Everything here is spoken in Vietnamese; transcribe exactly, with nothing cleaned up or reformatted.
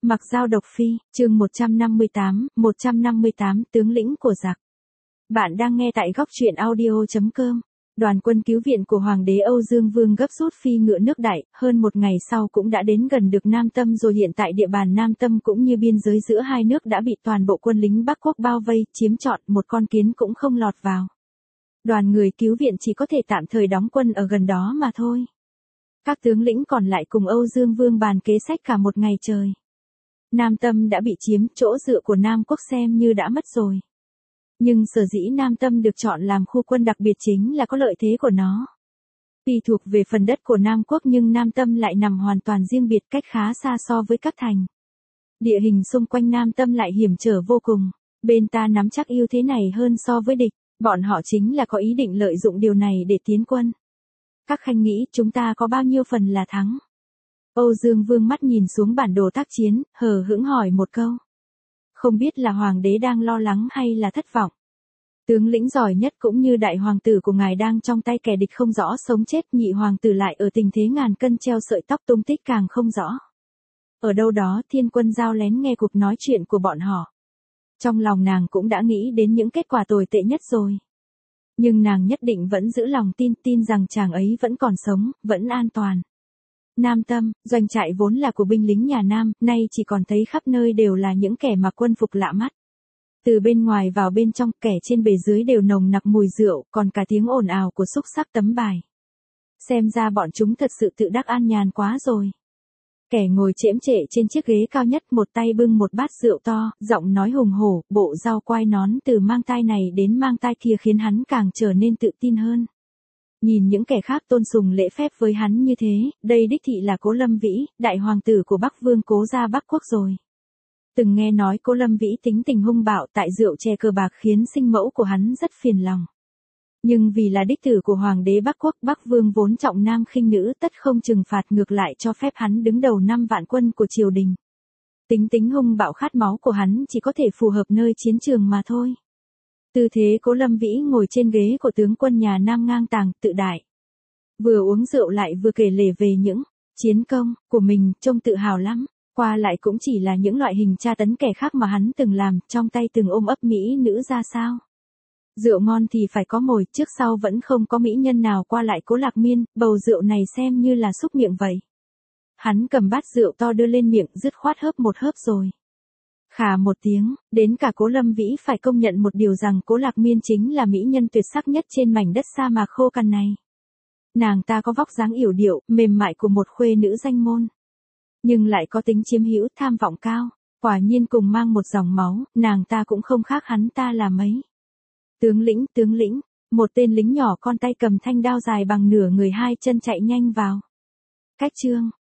Mặc Dao độc phi, chương một trăm năm mươi tám, một trăm năm mươi tám tướng lĩnh của giặc. Bạn đang nghe tại góc truyện audio chấm com. Đoàn quân cứu viện của Hoàng đế Âu Dương Vương gấp rút phi ngựa nước Đại, hơn một ngày sau cũng đã đến gần được Nam Tâm rồi. Hiện tại địa bàn Nam Tâm cũng như biên giới giữa hai nước đã bị toàn bộ quân lính Bắc Quốc bao vây, chiếm trọn, một con kiến cũng không lọt vào. Đoàn người cứu viện chỉ có thể tạm thời đóng quân ở gần đó mà thôi. Các tướng lĩnh còn lại cùng Âu Dương Vương bàn kế sách cả một ngày trời. Nam Tâm đã bị chiếm, chỗ dựa của Nam Quốc xem như đã mất rồi. Nhưng sở dĩ Nam Tâm được chọn làm khu quân đặc biệt chính là có lợi thế của nó. Tuy thuộc về phần đất của Nam Quốc nhưng Nam Tâm lại nằm hoàn toàn riêng biệt, cách khá xa so với các thành. Địa hình xung quanh Nam Tâm lại hiểm trở vô cùng. Bên ta nắm chắc ưu thế này hơn so với địch, bọn họ chính là có ý định lợi dụng điều này để tiến quân. Các khanh nghĩ chúng ta có bao nhiêu phần là thắng? Âu Dương Vương mắt nhìn xuống bản đồ tác chiến, hờ hững hỏi một câu. Không biết là hoàng đế đang lo lắng hay là thất vọng. Tướng lĩnh giỏi nhất cũng như đại hoàng tử của ngài đang trong tay kẻ địch không rõ sống chết, nhị hoàng tử lại ở tình thế ngàn cân treo sợi tóc, tung tích càng không rõ. Ở đâu đó Thiên Quân Giao lén nghe cuộc nói chuyện của bọn họ. Trong lòng nàng cũng đã nghĩ đến những kết quả tồi tệ nhất rồi. Nhưng nàng nhất định vẫn giữ lòng tin, tin rằng chàng ấy vẫn còn sống, vẫn an toàn. Nam Tâm, doanh trại vốn là của binh lính nhà Nam, nay chỉ còn thấy khắp nơi đều là những kẻ mặc quân phục lạ mắt. Từ bên ngoài vào bên trong, kẻ trên bề dưới đều nồng nặc mùi rượu, còn cả tiếng ồn ào của xúc xắc tấm bài. Xem ra bọn chúng thật sự tự đắc an nhàn quá rồi. Kẻ ngồi chễm trệ trên chiếc ghế cao nhất, một tay bưng một bát rượu to, giọng nói hùng hổ, bộ rau quai nón từ mang tai này đến mang tai kia khiến hắn càng trở nên tự tin hơn. Nhìn những kẻ khác tôn sùng lễ phép với hắn như thế, đây đích thị là Cố Lâm Vĩ, đại hoàng tử của Bắc Vương Cố gia Bắc Quốc rồi. Từng nghe nói Cố Lâm Vĩ tính tình hung bạo, tại rượu chè cờ bạc khiến sinh mẫu của hắn rất phiền lòng. Nhưng vì là đích tử của Hoàng đế Bắc Quốc, Bắc Vương vốn trọng nam khinh nữ, tất không trừng phạt, ngược lại cho phép hắn đứng đầu năm vạn quân của triều đình. Tính tính hung bạo khát máu của hắn chỉ có thể phù hợp nơi chiến trường mà thôi. Tư thế Cố Lâm Vĩ ngồi trên ghế của tướng quân nhà Nam ngang tàng, tự đại. Vừa uống rượu lại vừa kể lể về những chiến công của mình, trông tự hào lắm. Qua lại cũng chỉ là những loại hình tra tấn kẻ khác mà hắn từng làm, trong tay từng ôm ấp mỹ nữ ra sao. Rượu ngon thì phải có mồi, trước sau vẫn không có mỹ nhân nào qua lại Cố Lạc Miên, bầu rượu này xem như là xúc miệng vậy. Hắn cầm bát rượu to đưa lên miệng, dứt khoát hớp một hớp rồi. Khà một tiếng, đến cả Cố Lâm Vĩ phải công nhận một điều rằng Cố Lạc Miên chính là mỹ nhân tuyệt sắc nhất trên mảnh đất sa mạc khô cằn này. Nàng ta có vóc dáng yểu điệu, mềm mại của một khuê nữ danh môn. Nhưng lại có tính chiếm hữu, tham vọng cao, quả nhiên cùng mang một dòng máu, nàng ta cũng không khác hắn ta là mấy. Tướng lĩnh, tướng lĩnh, một tên lính nhỏ con tay cầm thanh đao dài bằng nửa người hai chân chạy nhanh vào. Cách trương,